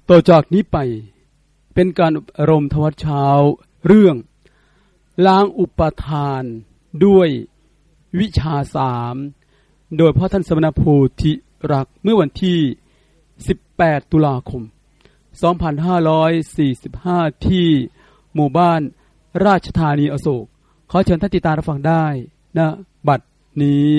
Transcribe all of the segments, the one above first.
ต่อจากนี้ไปเป็นการอารมณ์ทวัตเช้าเรื่องล้างอุปทานด้วยวิชา3โดยพระท่านสมณโพธิรักษ์เมื่อวันที่18ตุลาคม2545ที่หมู่บ้านราชธานีอโศกขอเชิญท่านติดตามรับฟังได้ณบัดนี้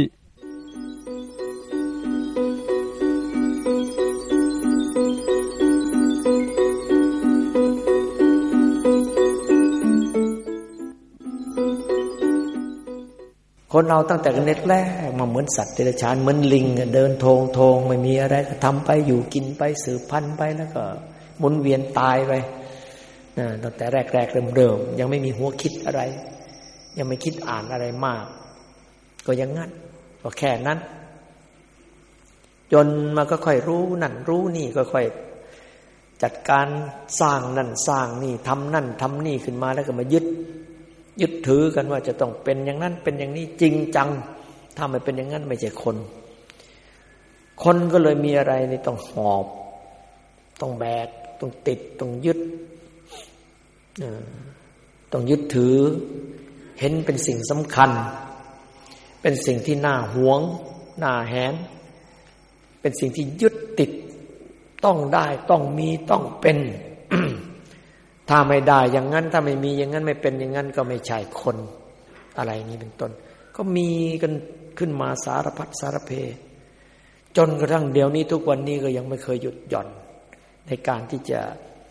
คนเราตั้งแต่เล็กแรกมาเหมือนสัตว์เดรัจฉานเหมือนลิงเดินโทงไม่มีอะไรก็ทำไปอยู่กินไปสืบพันธุ์ไปแล้วก็หมุนเวียนตายไปตั้งแต่แรกเริ่มยังไม่มีหัวคิดอะไรยังไม่คิดอ่านอะไรมากก็อย่างงั้นก็แค่นั้นจนมาก็ค่อยรู้นั่นรู้นี่ก็ค่อยจัดการสร้างนั่นสร้างนี่ทำนั่นทำนี่ขึ้นมาแล้วก็มายึดถือกันว่าจะต้องเป็นอย่างนั้นเป็นอย่างนี้จริงจังถ้าไม่เป็นอย่างนั้นไม่ใช่คนก็เลยมีอะไรนี่ต้องหอบต้องแบกต้องติดต้องยึดต้องยึดถือเห็นเป็นสิ่งสำคัญเป็นสิ่งที่น่าหวงน่าแหนเป็นสิ่งที่ยึดติดต้องได้ต้องมีต้องเป็น ถ้าไม่ได้อย่างนั้นถ้าไม่มีอย่างนั้นไม่เป็นอย่างนั้นก็ไม่ใช่คนอะไรนี้เป็นต้นก็มีกันขึ้นมาสารพัดสารเพจนกระทั่งเดี๋ยวนี้ทุกวันนี้ก็ยังไม่เคยหยุดหย่อนในการที่จะ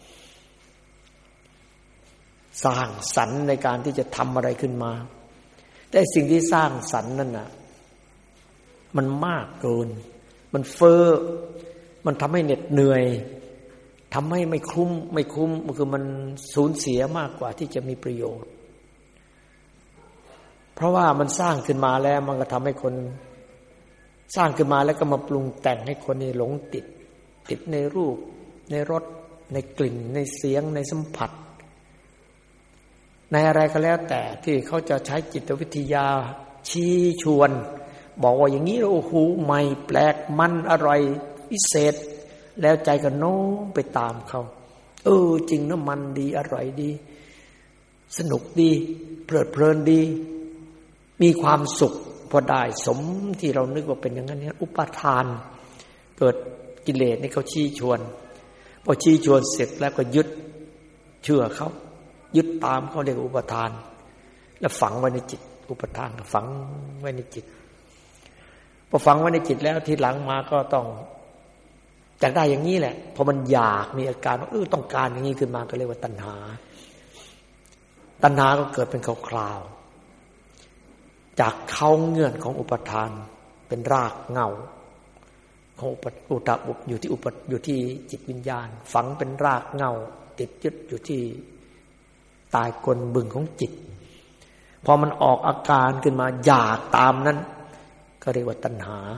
สร้างสรรค์ในการที่จะทำอะไรขึ้นมาแต่สิ่งที่สร้างสรรค์นั่นน่ะมันมากเกินมันเฟ้อมันทำให้เหน็ดเหนื่อยทำให้ไม่คุ้มคือมันสูญเสียมากกว่าที่จะมีประโยชน์เพราะว่ามันสร้างขึ้นมาแล้วมันก็ทำให้คนสร้างขึ้นมาแล้วก็มาปรุงแต่งให้คนนี่หลงติดในรูปในรสในกลิ่นในเสียงในสัมผัสในอะไรก็แล้วแต่ที่เขาจะใช้จิตวิทยาชี้ชวนบอกว่าอย่างนี้โอ้โหใหม่แปลกมันอร่อยพิเศษแล้วใจก็โน้มไปตามเขาจริงนะมันดีอร่อยดีสนุกดีเพลิดเพลินดีมีความสุขพอได้สมที่เรานึกว่าเป็นอย่างนั้นเนี่ยอุปทานเกิดกิเลสนี่เขาชี้ชวนพอชี้ชวนเสร็จแล้วก็ยึดเชื่อเขายึดตามเขาเรียกอุปทานแล้วฝังไว้ในจิตอุปทานฝังไว้ในจิตพอฝังไว้ในจิตแล้วทีหลังมาก็ต้องอยากได้อย่างนี้แหละพอมันอยากมีอาการว่าต้องการอย่างนี้ขึ้นมาก็เรียกว่าตัณหาก็เกิดเป็นคราวๆจากเขาเงื่อนของอุปทานเป็นรากเหง้าของอุตะอยู่ที่จิตวิญญาณฝังเป็นรากเหง้าติดยึดอยู่ที่ใต้ก้นบึ้งของจิตพอมันออกอาการขึ้นมาอยากตามนั้นก็เรียกว่าตัณหา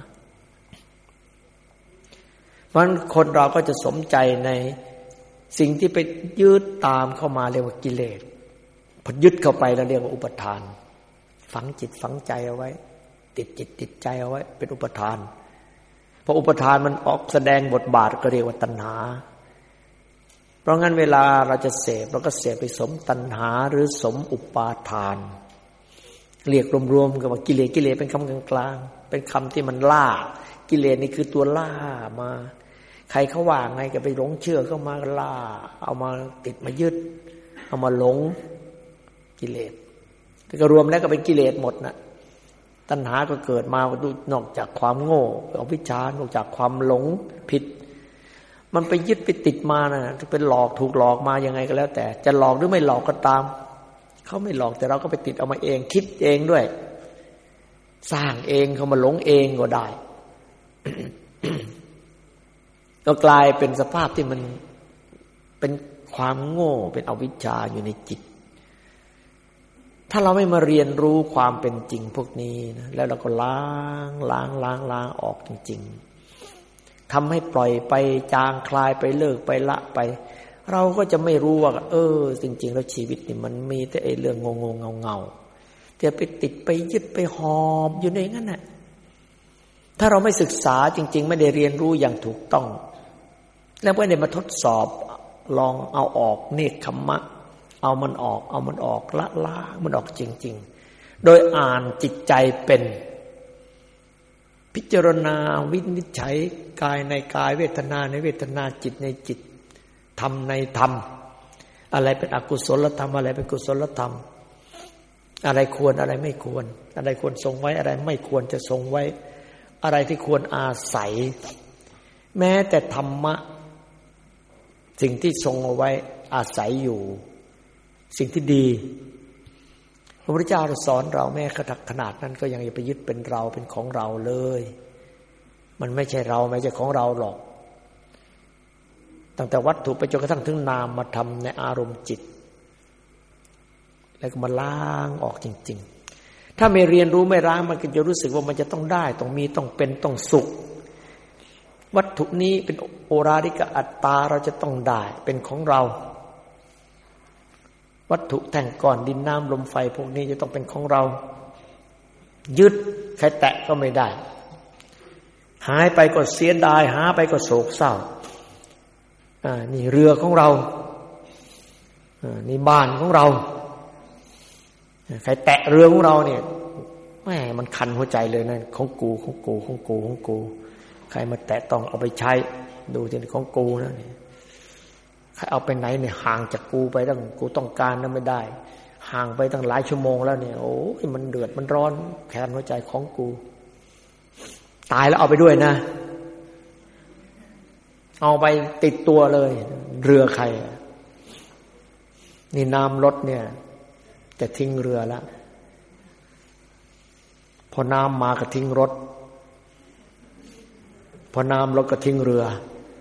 เพราะฉะนั้นคนเราก็จะสมใจในสิ่งที่ไปยึดตามเข้ามาเรียกว่ากิเลสพอยึดเข้าไปแล้วเรียกว่าอุปทานฝังจิตฝังใจเอาไว้ติดจิตติดใจเอาไว้เป็นอุปทานพออุปทานมันออกแสดงบทบาทก็เรียกว่าตัณหาเพราะงั้นเวลาเราจะเสพเราก็เสพไปสมตัณหาหรือสมอุปาทานเรียกรวมๆกันว่ากิเลสเป็นคำกลางๆเป็นคำที่มันล่ากิเลสนี่คือตัวล่ามาใครเขาว่าไงก็ไปหลงเชื่อเข้ามาล่าเอามาติดมายึดเอามาหลงกิเลสแต่ก็รวมแล้วก็เป็นกิเลสหมดนะตัณหาก็เกิดมานอกจากความโง่อวิชชานอกจากความหลงผิดมันไปยึดไปติดมานะจะเป็นหลอกถูกหลอกมายังไงก็แล้วแต่จะหลอกหรือไม่หลอกก็ตามเขาไม่หลอกแต่เราก็ไปติดเอามาเองคิดเองด้วยสร้างเองเขามาหลงเองก็ได้ ก็กลายเป็นสภาพที่มันเป็นความโง่เป็นอวิชชาอยู่ในจิตถ้าเราไม่มาเรียนรู้ความเป็นจริงพวกนี้นะแล้วเราก็ล้างออกจริงๆทำให้ปล่อยไปจางคลายไปเลิกไปละไปเราก็จะไม่รู้ว่าจริงๆแล้วชีวิตนี่มันมีแต่ไอ้เรื่องงงเงาจะไปติดไปยึดไปหอบอยู่ในนั้นน่ะถ้าเราไม่ศึกษาจริงๆไม่ได้เรียนรู้อย่างถูกต้องแล้วไม่ได้มาทดสอบลองเอาออกเนกขัมมะเอามันออกละมันออกจริงๆโดยอ่านจิตใจเป็นพิจารณาวินิจฉัยกายในกายเวทนาในเวทนาจิตในจิตธรรมในธรรมอะไรเป็นอกุศลธรรมอะไรเป็นกุศลธรรมอะไรควรอะไรไม่ควรอะไรควรทรงไว้อะไรไม่ควรจะทรงไว้อะไรที่ควรอาศัยแม้แต่ธรรมะสิ่งที่ทรงเอาไว้อาศัยอยู่สิ่งที่ดีพระพุทธเจ้าสอนเราแม้ขนาดนั้นก็ยังอย่าไปยึดเป็นเราเป็นของเราเลยมันไม่ใช่เราไม่ใช่ของเราหรอกตั้งแต่วัตถุไปจนกระทั่งถึงนามมาทำในอารมณ์จิตแล้วก็มาล้างออกจริงๆถ้าไม่เรียนรู้ไม่ล้างมันก็จะรู้สึกว่ามันจะต้องได้ต้องมีต้องเป็นต้องสุขวัตถุนี้เป็นโอราริกอัตตาเราจะต้องได้เป็นของเราวัตถุแท่งก้อนดินน้ำลมไฟพวกนี้จะต้องเป็นของเรายึดใครแตะก็ไม่ได้หายไปก็เสียดายหาไปก็โศกเศร้านี่เรือของเรานี่บ้านของเราใครแตะเรือของเราเนี่ยแม่มันคันหัวใจเลยนะของกูใครมาแตะต้องเอาไปใช้ดูที่ของกูนะนี่ใครเอาไปไหนเนี่ยห่างจากกูไปตั้งกูต้องการนั้นไม่ได้ห่างไปตั้งหลายชั่วโมงแล้วเนี่ยโอ้ยมันเดือดมันร้อนแค้นหัวใจของกูตายแล้วเอาไปด้วยนะเอาไปติดตัวเลยเรือใครนี่น้ำรถเนี่ยจะทิ้งเรือแล้วพอน้ำมาก็ทิ้งรถพอน้ำรถก็ทิ้งเรือ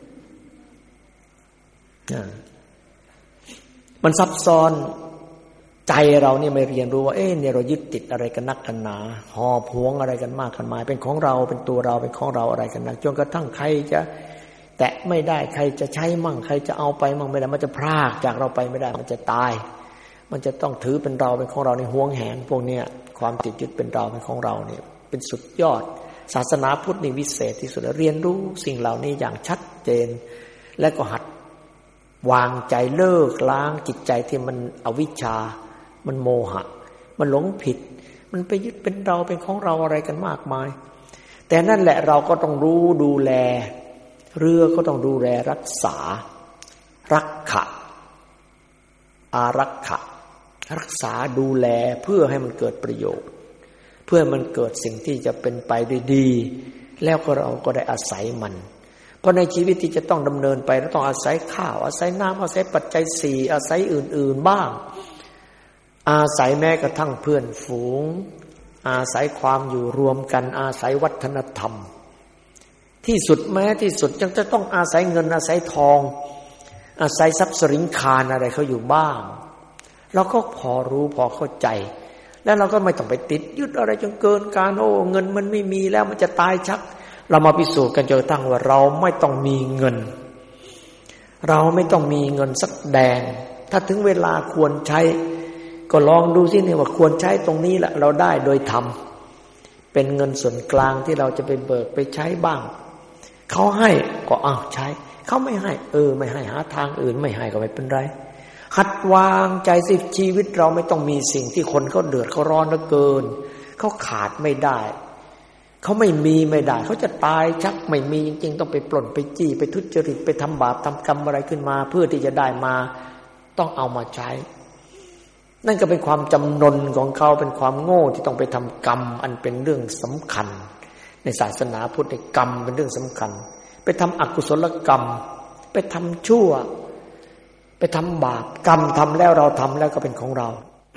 มันซับซ้อนใจเราเนี่ยไม่เรียนรู้ว่าเนี่ยเรายึดติดอะไรกันนักกันหนาหอบหวงอะไรกันมากกันมายเป็นของเราเป็นตัวเราเป็นของเราอะไรกันนักจนกระทั่งใครจะแตะไม่ได้ใครจะใช้มั่งใครจะเอาไปมั่งไม่ได้มันจะพรากจากเราไปไม่ได้มันจะตายมันจะต้องถือเป็นเราเป็นของเราในห่วงแหนพวกเนี้ยความติดยึดเป็นเราเป็นของเราเนี่ยเป็นสุดยอดศาสนาพุทธนี่วิเศษที่สุดเรียนรู้สิ่งเหล่านี้อย่างชัดเจนและก็หัดวางใจเลิกล้างจิตใจที่มันอวิชชามันโมหะมันหลงผิดมันไปยึดเป็นเราเป็นของเราอะไรกันมากมายแต่นั่นแหละเราก็ต้องรู้ดูแลเรือก็ต้องดูแลรักษารักขะอารักขะรักษาดูแลเพื่อให้มันเกิดประโยชน์เพื่อมันเกิดสิ่งที่จะเป็นไปด้วยดีแล้วก็เราก็ได้อาศัยมันเพราะในชีวิตที่จะต้องดำเนินไปเราต้องอาศัยข้าวอาศัยน้ำอาศัยปัจจัยสี่อาศัยอื่นๆบ้างอาศัยแม้กระทั่งเพื่อนฝูงอาศัยความอยู่รวมกันอาศัยวัฒนธรรมที่สุดแม้ที่สุดยังจะต้องอาศัยเงินอาศัยทองอาศัยทรัพย์สินคารอะไรเขาอยู่บ้างเราก็พอรู้พอเข้าใจแล้วเราก็ไม่ต้องไปติดยึดอะไรจนเกินการเงินมันไม่มีแล้วมันจะตายชักเรามาพิสูจน์กันจนกระทั่งว่าเราไม่ต้องมีเงินเราไม่ต้องมีเงินสักแดงถ้าถึงเวลาควรใช้ก็ลองดูสิเนี่ยว่าควรใช้ตรงนี้แหละเราได้โดยธรรมเป็นเงินส่วนกลางที่เราจะไปเบิกไปใช้บ้างเขาให้ก็ใช้เขาไม่ให้ไม่ให้หาทางอื่นไม่ให้ก็ไม่เป็นไรหัดวางใจสิชีวิตเราไม่ต้องมีสิ่งที่คนเขาเดือดเขาร้อนเหลือเกินเขาขาดไม่ได้เขาไม่มีไม่ได้เขาจะตายชักไม่มีจริงๆต้องไปปล้นไปจี้ไปทุจริตไปทำบาปทำกรรมอะไรขึ้นมาเพื่อที่จะได้มาต้องเอามาใช้นั่นก็เป็นความจำนนของเขาเป็นความโง่ที่ต้องไปทำกรรมอันเป็นเรื่องสำคัญในศาสนาพุทธกรรมเป็นเรื่องสำคัญไปทำอกุศลกรรมไปทำชั่วไปทำบาปกรรมทำแล้วเราทำแล้วก็เป็นของเรา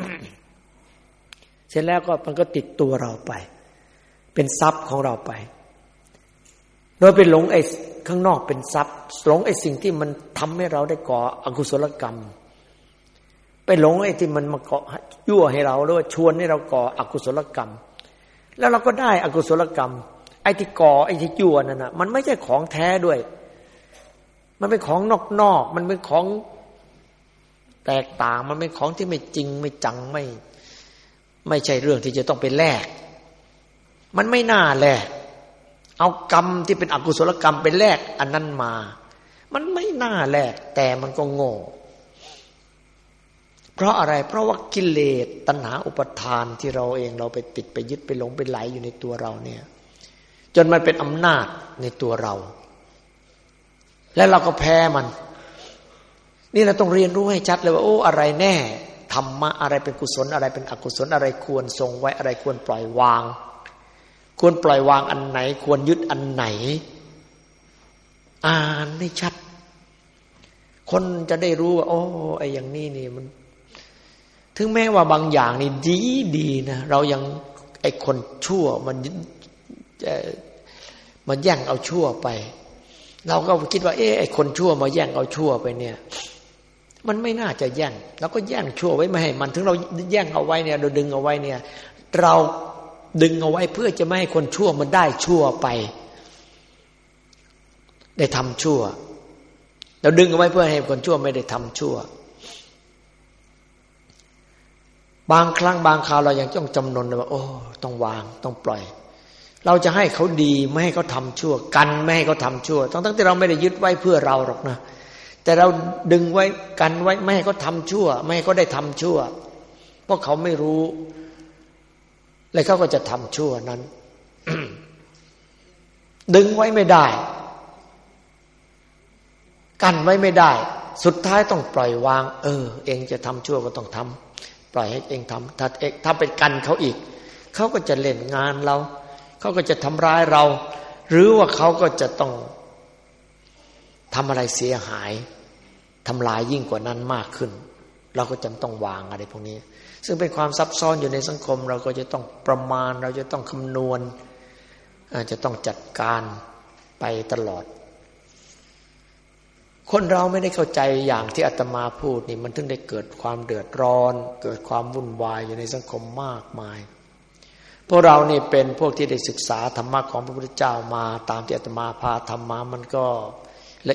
เสร็จแล้วก็มันก็ติดตัวเราไปเป็นทรัพย์ของเราไปโดยไปหลงไอ้ข้างนอกเป็นทรัพย์หลงไอ้สิ่งที่มันทำให้เราได้ก่ออกุศลกรรมไปหลงไอ้ที่มันมาก่อยั่วให้เราหรือว่าชวนให้เราก่ออกุศลกรรมแล้วเราก็ได้อกุศลกรรมไอ้ที่ก่อไอ้ที่ยั่วนั่นน่ะมันไม่ใช่ของแท้ด้วยมันเป็นของนอกๆมันเป็นของแตกต่างมันเป็นของที่ไม่จริงไม่จังไม่ใช่เรื่องที่จะต้องไปแลกมันไม่น่าแลกเอากรรมที่เป็นอกุศลกรรมไปแลกอันนั้นมามันไม่น่าแลกแต่มันก็โง่เพราะอะไรเพราะว่ากิเลสตัณหาอุปทานที่เราเองเราไปติดไปยึดไปหลงไปไหลอยู่ในตัวเราเนี่ยจนมันเป็นอำนาจในตัวเราและเราก็แพ้มันนี่เราต้องเรียนรู้ให้ชัดเลยว่าโอ้อะไรแน่ธรรมะอะไรเป็นกุศลอะไรเป็นอกุศลอะไรควรทรงไว้อะไรควรปล่อยวางควรปล่อยวางอันไหนควรยึดอันไหนอ่านให้ชัดคนจะได้รู้ว่าโอ้ไอ้อย่างนี้นี่มันถึงแม้ว่าบางอย่างนี่ดีนะเรายังไอ้คนชั่วมันแย่งเอาชั่วไปเราก็คิดว่าไอ้คนชั่วมาแย่งเอาชั่วไปเนี่ยมันไม่น่าจะแย่งเราก็แย่งชั่วไว้ไม่ให้มันถึงเราแย่งเอาไว้เนี่ยเราดึงเอาไว้เนี่ยเราดึงเอาไว้เพื่อจะไม่ให้คนชั่วมันได้ชั่วไปได้ทำชั่วเราดึงเอาไว้เพื่อให้คนชั่วไม่ได้ทำชั่วบางครั้งบางคราวเรายังต้องจำนนว่าโอ้ต้องวางต้องปล่อยเราจะให้เขาดีไม่ให้เขาทำชั่วกันไม่ให้เขาทำชั่วทั้งที่เราไม่ได้ยึดไว้เพื่อเราหรอกนะแต่เราดึงไว้กันไว้ไม่ให้เขาทำชั่วไม่ให้เขาได้ทำชั่วเพราะเขาไม่รู้แล้วเขาก็จะทำชั่วนั้น ดึงไว้ไม่ได้กันไว้ไม่ได้สุดท้ายต้องปล่อยวางเองจะทำชั่วก็ต้องทำปล่อยให้เองทำถ้าเป็นกันเขาอีกเขาก็จะเล่นงานเราเขาก็จะทำร้ายเราหรือว่าเขาก็จะต้องทำอะไรเสียหายทำลายยิ่งกว่านั้นมากขึ้นเราก็จำต้องวางอะไรพวกนี้ซึ่งเป็นความซับซ้อนอยู่ในสังคมเราก็จะต้องประมาณเราจะต้องคำนวณอาจจะต้องจัดการไปตลอดคนเราไม่ได้เข้าใจอย่างที่อาตมาพูดนี่มันถึงได้เกิดความเดือดร้อนเกิดความวุ่นวายอยู่ในสังคมมากมายพวกเรานี่เป็นพวกที่ได้ศึกษาธรรมะของพระพุทธเจ้ามาตามที่อาตมาพาทำมามันก็